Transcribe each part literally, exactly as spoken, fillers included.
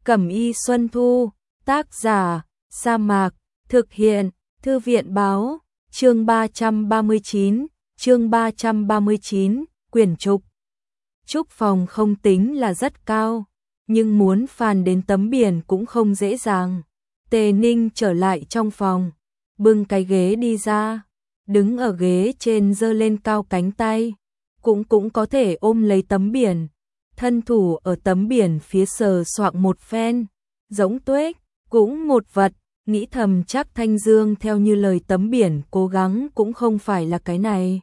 Cẩm y Xuân Thu, tác giả, Sa Mạc, thực hiện, Thư viện báo, chương ba trăm ba mươi chín, chương ba trăm ba mươi chín, quyển trục. Trúc phòng không tính là rất cao, nhưng muốn phàn đến tấm biển cũng không dễ dàng. Tề Ninh trở lại trong phòng, bưng cái ghế đi ra, đứng ở ghế trên giơ lên cao cánh tay, cũng cũng có thể ôm lấy tấm biển, thân thủ ở tấm biển phía sờ soạng một phen, giống tuếch, cũng một vật, nghĩ thầm chắc Thanh Dương theo như lời tấm biển cố gắng cũng không phải là cái này.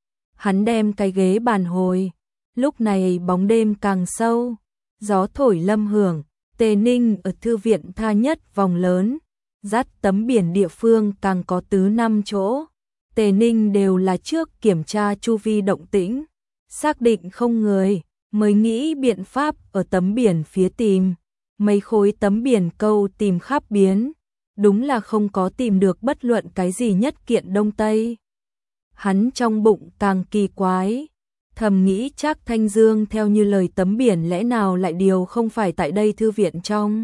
Hắn đem cái ghế bàn hồi, lúc này bóng đêm càng sâu, gió thổi lâm hưởng, Tề Ninh ở thư viện tha nhất vòng lớn, dắt tấm biển địa phương càng có tứ năm chỗ. Tề Ninh đều là trước kiểm tra chu vi động tĩnh, xác định không người, mới nghĩ biện pháp ở tấm biển phía tìm. Mấy khối tấm biển câu tìm khắp biến, đúng là không có tìm được bất luận cái gì nhất kiện Đông Tây. Hắn trong bụng càng kỳ quái, thầm nghĩ chắc Thanh Dương theo như lời tấm biển lẽ nào lại điều không phải tại đây thư viện trong.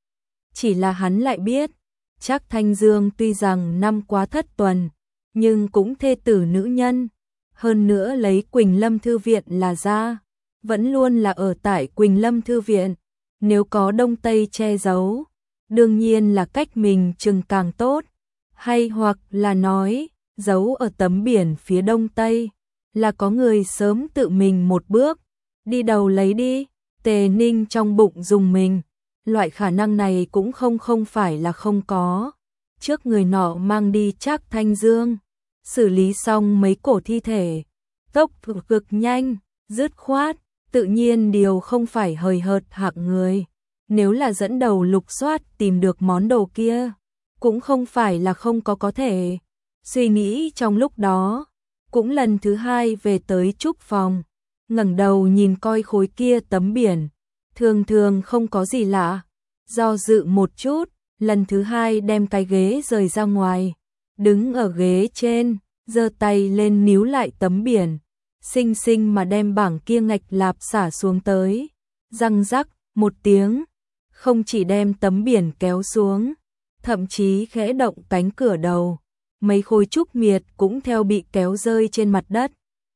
Chỉ là hắn lại biết, chắc Thanh Dương tuy rằng năm quá thất tuần, nhưng cũng thê tử nữ nhân, hơn nữa lấy Quỳnh Lâm thư viện là ra, vẫn luôn là ở tại Quỳnh Lâm thư viện, nếu có Đông Tây che giấu, đương nhiên là cách mình chừng càng tốt, hay hoặc là nói, giấu ở tấm biển phía Đông Tây, là có người sớm tự mình một bước, đi đầu lấy đi. Tề Ninh trong bụng dùng mình, loại khả năng này cũng không không phải là không có. Trước người nọ mang đi chắc Thanh Dương, xử lý xong mấy cổ thi thể, tốc độ cực nhanh, dứt khoát, tự nhiên điều không phải hời hợt hạng người. Nếu là dẫn đầu lục soát tìm được món đồ kia, cũng không phải là không có có thể. Suy nghĩ trong lúc đó, cũng lần thứ hai về tới trúc phòng, ngẩng đầu nhìn coi khối kia tấm biển, thường thường không có gì lạ, do dự một chút, lần thứ hai đem cái ghế rời ra ngoài, đứng ở ghế trên, giơ tay lên níu lại tấm biển, xinh xinh mà đem bảng kia ngạch lạp xả xuống tới, răng rắc một tiếng, không chỉ đem tấm biển kéo xuống, thậm chí khẽ động cánh cửa đầu, mấy khối trúc miệt cũng theo bị kéo rơi trên mặt đất.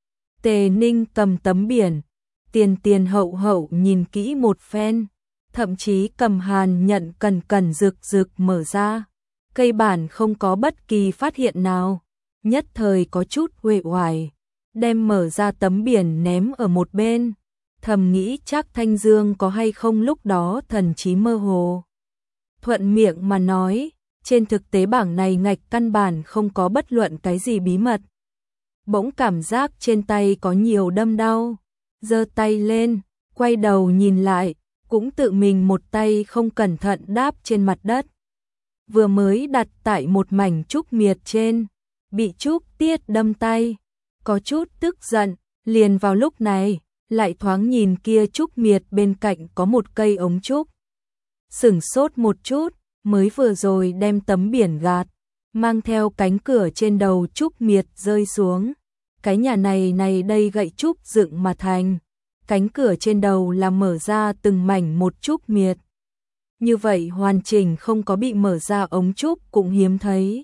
Tề Ninh cầm tấm biển, tiền tiền hậu hậu nhìn kỹ một phen, thậm chí cầm hàn nhận cẩn cẩn rực rực mở ra, cây bản không có bất kỳ phát hiện nào, nhất thời có chút uể oải, đem mở ra tấm biển ném ở một bên, thầm nghĩ chắc Thanh Dương có hay không lúc đó thần trí mơ hồ. Thuận miệng mà nói, trên thực tế bảng này ngạch căn bản không có bất luận cái gì bí mật. Bỗng cảm giác trên tay có nhiều đâm đau, giơ tay lên, quay đầu nhìn lại, cũng tự mình một tay không cẩn thận đáp trên mặt đất. Vừa mới đặt tại một mảnh trúc miệt trên, bị trúc tiết đâm tay, có chút tức giận, liền vào lúc này, lại thoáng nhìn kia trúc miệt bên cạnh có một cây ống trúc. Sửng sốt một chút, mới vừa rồi đem tấm biển gạt, mang theo cánh cửa trên đầu trúc miệt rơi xuống. Cái nhà này này đây gậy trúc dựng mà thành, cánh cửa trên đầu là mở ra từng mảnh một trúc miệt. Như vậy hoàn chỉnh không có bị mở ra ống trúc cũng hiếm thấy.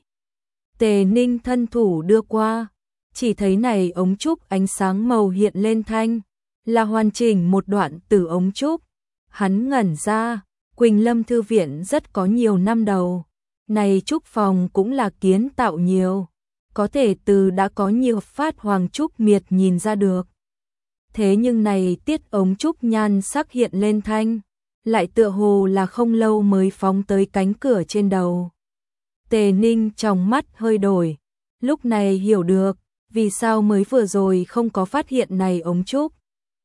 Tề Ninh thân thủ đưa qua, chỉ thấy này ống trúc ánh sáng màu hiện lên thanh, là hoàn chỉnh một đoạn từ ống trúc. Hắn ngẩn ra, Quỳnh Lâm thư viện rất có nhiều năm đầu, này trúc phòng cũng là kiến tạo nhiều, có thể từ đã có nhiều phát hoàng trúc miệt nhìn ra được. Thế nhưng này tiết ống trúc nhan sắc hiện lên thanh, lại tựa hồ là không lâu mới phóng tới cánh cửa trên đầu. Tề Ninh trong mắt hơi đổi, lúc này hiểu được, vì sao mới vừa rồi không có phát hiện này ống trúc.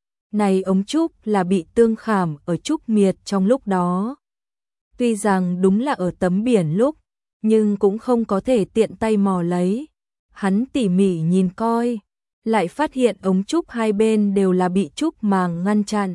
Này ống trúc là bị tương khảm ở trúc miệt trong lúc đó. Tuy rằng đúng là ở tấm biển lúc, nhưng cũng không có thể tiện tay mò lấy. Hắn tỉ mỉ nhìn coi, lại phát hiện ống trúc hai bên đều là bị trúc màng ngăn chặn.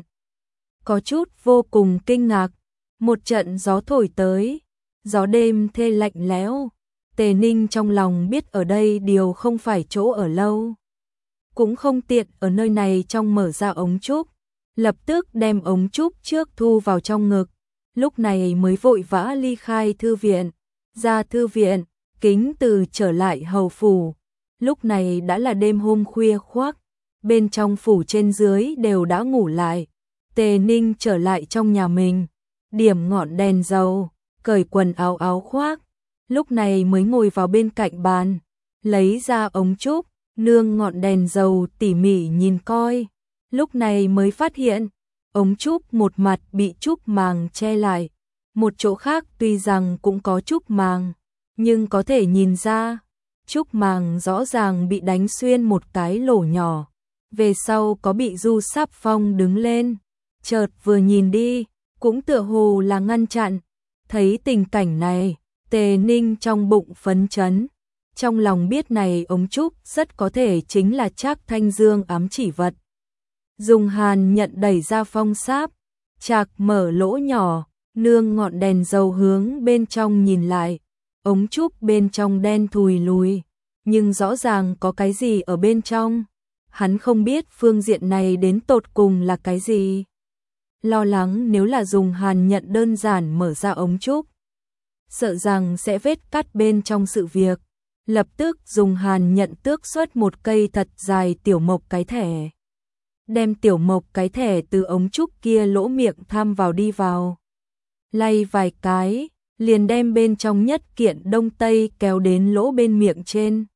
Có chút vô cùng kinh ngạc, một trận gió thổi tới, gió đêm thê lạnh lẽo. Tề Ninh trong lòng biết ở đây điều không phải chỗ ở lâu, cũng không tiện ở nơi này trong mở ra ống trúc, lập tức đem ống trúc trước thu vào trong ngực, lúc này mới vội vã ly khai thư viện, ra thư viện, Kính Từ trở lại hầu phủ. Lúc này đã là đêm hôm khuya khoác, bên trong phủ trên dưới đều đã ngủ lại. Tề Ninh trở lại trong nhà mình, điểm ngọn đèn dầu, cởi quần áo áo khoác, lúc này mới ngồi vào bên cạnh bàn, lấy ra ống trúc, nương ngọn đèn dầu tỉ mỉ nhìn coi, lúc này mới phát hiện, ống trúc một mặt bị trúc màng che lại, một chỗ khác tuy rằng cũng có trúc màng, nhưng có thể nhìn ra, trúc màng rõ ràng bị đánh xuyên một cái lỗ nhỏ, về sau có bị du sáp phong đứng lên, chợt vừa nhìn đi, cũng tựa hồ là ngăn chặn. Thấy tình cảnh này, Tề Ninh trong bụng phấn chấn, trong lòng biết này ống trúc rất có thể chính là Trác Thanh Dương ám chỉ vật. Dùng hàn nhận đẩy ra phong sáp, chạc mở lỗ nhỏ, nương ngọn đèn dầu hướng bên trong nhìn lại, ống trúc bên trong đen thùi lùi, nhưng rõ ràng có cái gì ở bên trong. Hắn không biết phương diện này đến tột cùng là cái gì. Lo lắng nếu là dùng hàn nhận đơn giản mở ra ống trúc, sợ rằng sẽ vết cắt bên trong sự việc. Lập tức dùng hàn nhận tước xuất một cây thật dài tiểu mộc cái thẻ. Đem tiểu mộc cái thẻ từ ống trúc kia lỗ miệng tham vào đi vào. Lay vài cái, liền đem bên trong nhất kiện đông tây kéo đến lỗ bên miệng trên.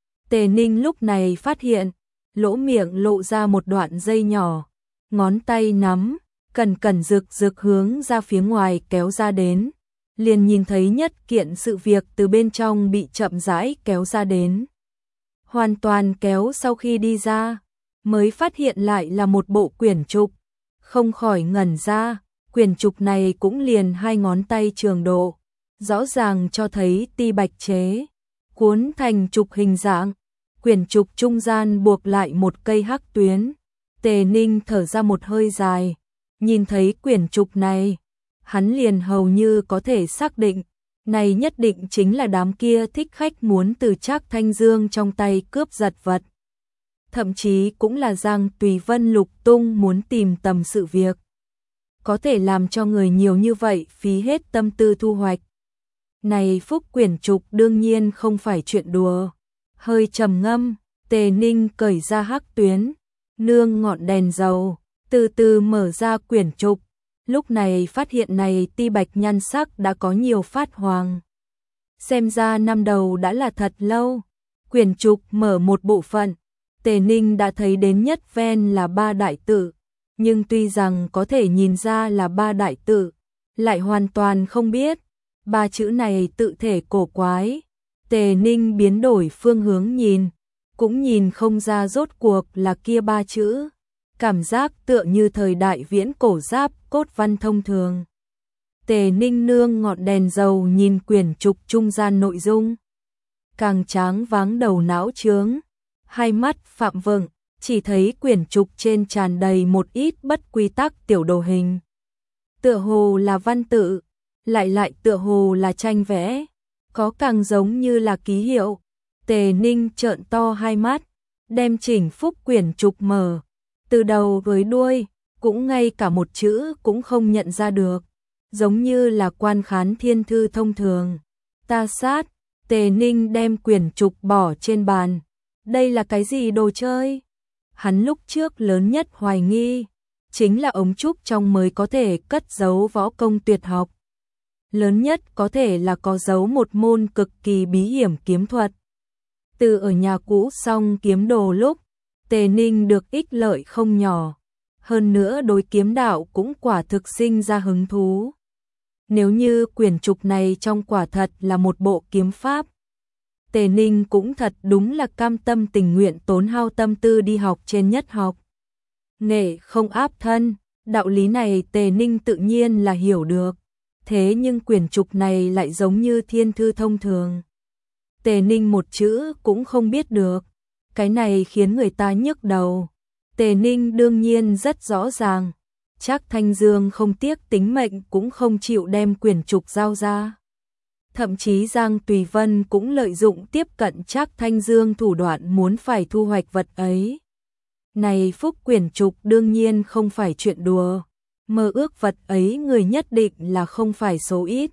Tề Ninh lúc này phát hiện, lỗ miệng lộ ra một đoạn dây nhỏ, ngón tay nắm, cẩn cẩn rực rực hướng ra phía ngoài kéo ra đến, liền nhìn thấy nhất kiện sự việc từ bên trong bị chậm rãi kéo ra đến. Hoàn toàn kéo sau khi đi ra, mới phát hiện lại là một bộ quyển trục, không khỏi ngẩn ra, quyển trục này cũng liền hai ngón tay trường độ, rõ ràng cho thấy ti bạch chế, cuốn thành trục hình dạng. Quyển trục trung gian buộc lại một cây hắc tuyến. Tề Ninh thở ra một hơi dài, nhìn thấy quyển trục này, hắn liền hầu như có thể xác định, này nhất định chính là đám kia thích khách muốn từ Trác Thanh Dương trong tay cướp giật vật. Thậm chí cũng là Giang Tùy Vân lục tung muốn tìm tầm sự việc. Có thể làm cho người nhiều như vậy phí hết tâm tư thu hoạch. Này phúc quyển trục đương nhiên không phải chuyện đùa. Hơi trầm ngâm, Tề Ninh cởi ra hắc tuyến, nương ngọn đèn dầu, từ từ mở ra quyển trục. Lúc này phát hiện này ti bạch nhan sắc đã có nhiều phát hoàng. Xem ra năm đầu đã là thật lâu. Quyển trục mở một bộ phận, Tề Ninh đã thấy đến nhất ven là ba đại tự, nhưng tuy rằng có thể nhìn ra là ba đại tự, lại hoàn toàn không biết ba chữ này tự thể cổ quái. Tề Ninh biến đổi phương hướng nhìn, cũng nhìn không ra rốt cuộc là kia ba chữ, cảm giác tựa như thời đại viễn cổ giáp cốt văn thông thường. Tề Ninh nương ngọn đèn dầu nhìn quyển trục trung gian nội dung, càng tráng váng đầu não trướng, hai mắt phạm vựng, chỉ thấy quyển trục trên tràn đầy một ít bất quy tắc tiểu đồ hình. Tựa hồ là văn tự, lại lại tựa hồ là tranh vẽ, có càng giống như là ký hiệu. Tề Ninh trợn to hai mắt, đem chỉnh phúc quyển trục mở, từ đầu với đuôi, cũng ngay cả một chữ cũng không nhận ra được, giống như là quan khán thiên thư thông thường. Ta sát, Tề Ninh đem quyển trục bỏ trên bàn. Đây là cái gì đồ chơi? Hắn lúc trước lớn nhất hoài nghi, chính là ống trúc trong mới có thể cất giấu võ công tuyệt học. Lớn nhất có thể là có giấu một môn cực kỳ bí hiểm kiếm thuật. Từ ở nhà cũ xong kiếm đồ lúc, Tề Ninh được ích lợi không nhỏ. Hơn nữa đối kiếm đạo cũng quả thực sinh ra hứng thú. Nếu như quyển trục này trong quả thật là một bộ kiếm pháp, Tề Ninh cũng thật đúng là cam tâm tình nguyện tốn hao tâm tư đi học trên nhất học. Nghệ không áp thân, đạo lý này Tề Ninh tự nhiên là hiểu được. Thế nhưng quyển trục này lại giống như thiên thư thông thường. Tề Ninh một chữ cũng không biết được. Cái này khiến người ta nhức đầu. Tề Ninh đương nhiên rất rõ ràng. Trác Thanh Dương không tiếc tính mệnh cũng không chịu đem quyển trục giao ra. Thậm chí Giang Tùy Vân cũng lợi dụng tiếp cận Trác Thanh Dương thủ đoạn muốn phải thu hoạch vật ấy. Này phúc quyển trục đương nhiên không phải chuyện đùa. Mơ ước vật ấy người nhất định là không phải số ít.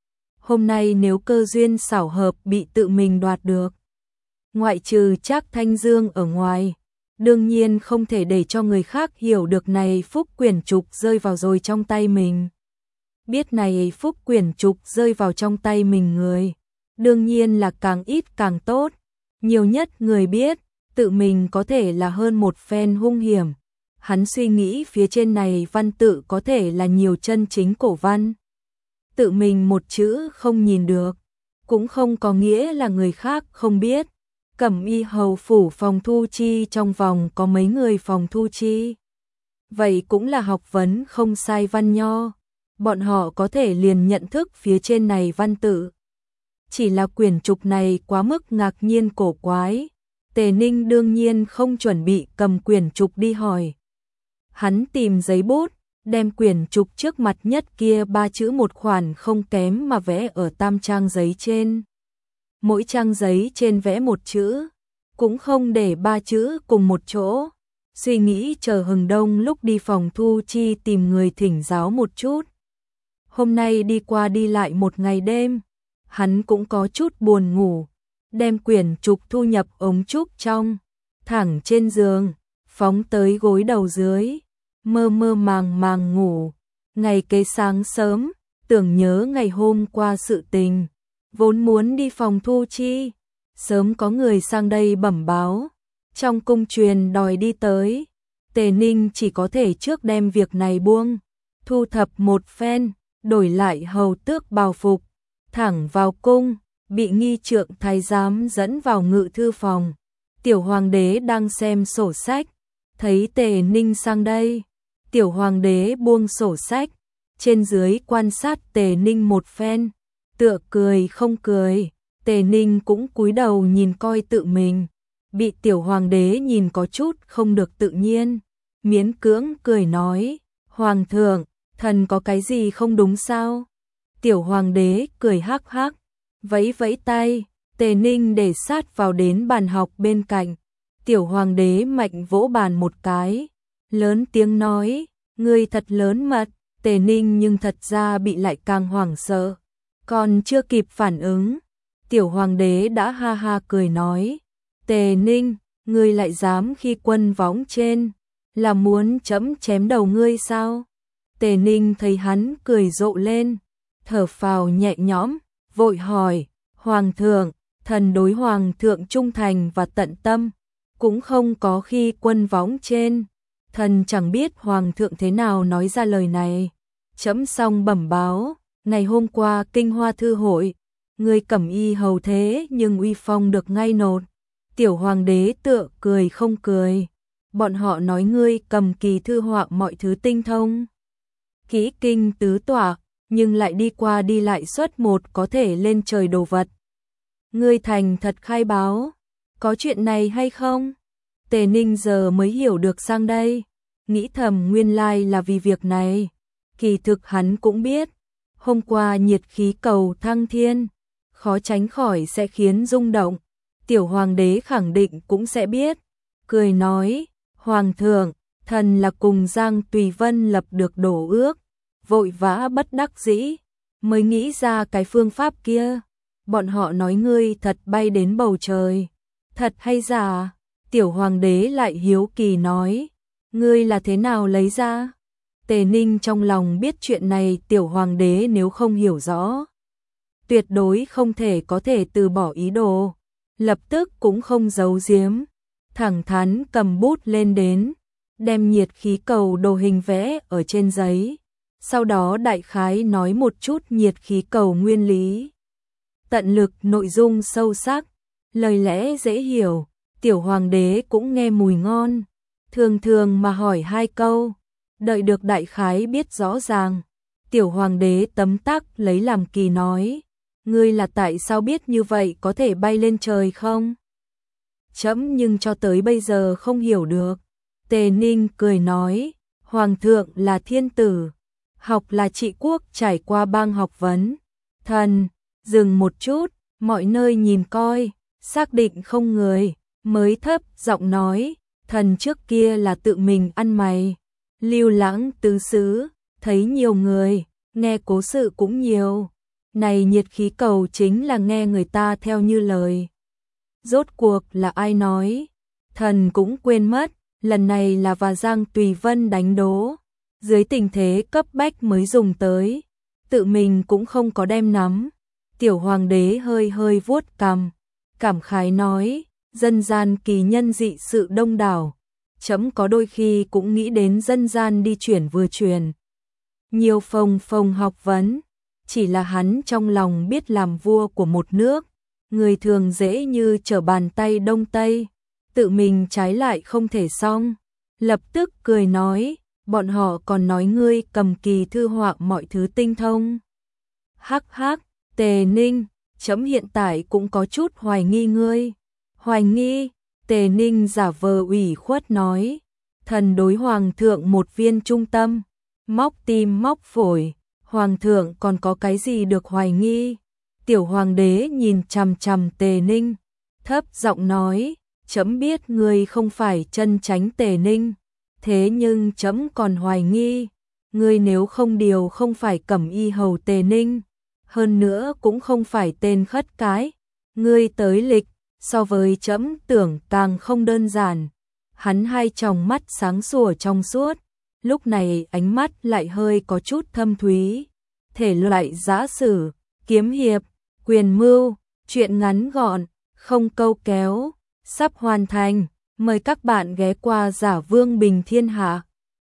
Hôm nay nếu cơ duyên xảo hợp bị tự mình đoạt được, ngoại trừ Trác Thanh Dương ở ngoài, đương nhiên không thể để cho người khác hiểu được này phúc quyển trục rơi vào rồi trong tay mình. Biết này phúc quyển trục rơi vào trong tay mình người, đương nhiên là càng ít càng tốt. Nhiều nhất người biết, tự mình có thể là hơn một phen hung hiểm. Hắn suy nghĩ phía trên này văn tự có thể là nhiều chân chính cổ văn. Tự mình một chữ không nhìn được, cũng không có nghĩa là người khác không biết. Cẩm Y hầu phủ Phòng Thu Chi trong vòng có mấy người Phòng Thu Chi. Vậy cũng là học vấn không sai văn nho. Bọn họ có thể liền nhận thức phía trên này văn tự. Chỉ là quyển trục này quá mức ngạc nhiên cổ quái. Tề Ninh đương nhiên không chuẩn bị cầm quyển trục đi hỏi. Hắn tìm giấy bút, đem quyển trục trước mặt nhất kia ba chữ một khoản không kém mà vẽ ở tam trang giấy trên. Mỗi trang giấy trên vẽ một chữ, cũng không để ba chữ cùng một chỗ. Suy nghĩ chờ hừng đông lúc đi Phòng Thu Chi tìm người thỉnh giáo một chút. Hôm nay đi qua đi lại một ngày đêm, hắn cũng có chút buồn ngủ, đem quyển trục thu nhập ống trúc trong, thẳng trên giường, phóng tới gối đầu dưới, mơ mơ màng màng ngủ. Ngày kế sáng sớm, tưởng nhớ ngày hôm qua sự tình, vốn muốn đi Phòng Thu Chi, sớm có người sang đây bẩm báo, trong cung truyền đòi đi tới. Tề Ninh chỉ có thể trước đem việc này buông, thu thập một phen, đổi lại hầu tước bào phục, thẳng vào cung, bị nghi trượng thái giám dẫn vào ngự thư phòng. Tiểu hoàng đế đang xem sổ sách, thấy Tề Ninh sang đây, tiểu hoàng đế buông sổ sách, trên dưới quan sát Tề Ninh một phen, tựa cười không cười. Tề Ninh cũng cúi đầu nhìn coi tự mình, bị tiểu hoàng đế nhìn có chút không được tự nhiên, miễn cưỡng cười nói, hoàng thượng, thần có cái gì không đúng sao? Tiểu hoàng đế cười hắc hắc, vẫy vẫy tay. Tề Ninh để sát vào đến bàn học bên cạnh, tiểu hoàng đế mạnh vỗ bàn một cái, lớn tiếng nói, ngươi thật lớn mật. Tề Ninh nhưng thật ra bị lại càng hoảng sợ, còn chưa kịp phản ứng, tiểu hoàng đế đã ha ha cười nói, Tề Ninh, ngươi lại dám khi quân võng trên, là muốn chấm chém đầu ngươi sao? Tề Ninh thấy hắn cười rộ lên, thở phào nhẹ nhõm, vội hỏi, hoàng thượng, thần đối hoàng thượng trung thành và tận tâm, cũng không có khi quân võng trên, thần chẳng biết hoàng thượng thế nào nói ra lời này. Chấm xong bẩm báo, ngày hôm qua Kinh Hoa thư hội, người Cẩm Y hầu thế nhưng uy phong được ngay nột. Tiểu hoàng đế tựa cười không cười, bọn họ nói ngươi cầm kỳ thư họa mọi thứ tinh thông, kỹ kinh tứ tọa, nhưng lại đi qua đi lại xuất một có thể lên trời đồ vật. Ngươi thành thật khai báo, có chuyện này hay không? Tề Ninh giờ mới hiểu được sang đây, nghĩ thầm nguyên lai là vì việc này. Kỳ thực hắn cũng biết, hôm qua nhiệt khí cầu thăng thiên, khó tránh khỏi sẽ khiến rung động. Tiểu hoàng đế khẳng định cũng sẽ biết, cười nói, hoàng thượng, thần là cùng Giang Tùy Vân lập được đổ ước, vội vã bất đắc dĩ, mới nghĩ ra cái phương pháp kia. Bọn họ nói ngươi thật bay đến bầu trời, thật hay giả? Tiểu hoàng đế lại hiếu kỳ nói, ngươi là thế nào lấy ra? Tề Ninh trong lòng biết chuyện này tiểu hoàng đế nếu không hiểu rõ, tuyệt đối không thể có thể từ bỏ ý đồ, lập tức cũng không giấu giếm, thẳng thắn cầm bút lên đến, đem nhiệt khí cầu đồ hình vẽ ở trên giấy, sau đó đại khái nói một chút nhiệt khí cầu nguyên lý. Tận lực nội dung sâu sắc, lời lẽ dễ hiểu, tiểu hoàng đế cũng nghe mùi ngon, thường thường mà hỏi hai câu. Đợi được đại khái biết rõ ràng, tiểu hoàng đế tấm tắc lấy làm kỳ nói, ngươi là tại sao biết như vậy có thể bay lên trời không? Chấm nhưng cho tới bây giờ không hiểu được. Tề Ninh cười nói, hoàng thượng là thiên tử, học là trị quốc trải qua bang học vấn. Thần, dừng một chút, mọi nơi nhìn coi, xác định không người, mới thấp giọng nói, thần trước kia là tự mình ăn mày. Lưu lãng tứ xứ, thấy nhiều người, nghe cố sự cũng nhiều. Này nhiệt khí cầu chính là nghe người ta theo như lời. Rốt cuộc là ai nói? Thần cũng quên mất, lần này là và Giang Tùy Vân đánh đố. Dưới tình thế cấp bách mới dùng tới. Tự mình cũng không có đem nắm. Tiểu hoàng đế hơi hơi vuốt cằm, cảm khái nói, dân gian kỳ nhân dị sự đông đảo. Chấm có đôi khi cũng nghĩ đến dân gian đi chuyển vừa truyền. Nhiều phồng phồng học vấn, chỉ là hắn trong lòng biết làm vua của một nước, người thường dễ như trở bàn tay Đông Tây, tự mình trái lại không thể xong. Lập tức cười nói, bọn họ còn nói ngươi cầm kỳ thư họa mọi thứ tinh thông. Hắc hắc, Tề Ninh, chấm hiện tại cũng có chút hoài nghi ngươi. Hoài nghi, Tề Ninh giả vờ ủy khuất nói, thần đối hoàng thượng một viên trung tâm, móc tim móc phổi, hoàng thượng còn có cái gì được hoài nghi? Tiểu hoàng đế nhìn chằm chằm Tề Ninh, thấp giọng nói, chấm biết ngươi không phải chân chánh Tề Ninh, thế nhưng chấm còn hoài nghi, ngươi nếu không điều không phải Cẩm Y hầu Tề Ninh, hơn nữa cũng không phải tên khất cái, ngươi tới lịch, so với chấm tưởng càng không đơn giản. Hắn hai tròng mắt sáng sủa trong suốt, lúc này ánh mắt lại hơi có chút thâm thúy. Thể loại giã sử, kiếm hiệp, quyền mưu, truyện ngắn gọn, không câu kéo, sắp hoàn thành. Mời các bạn ghé qua Giả Vương Bình Thiên Hạ.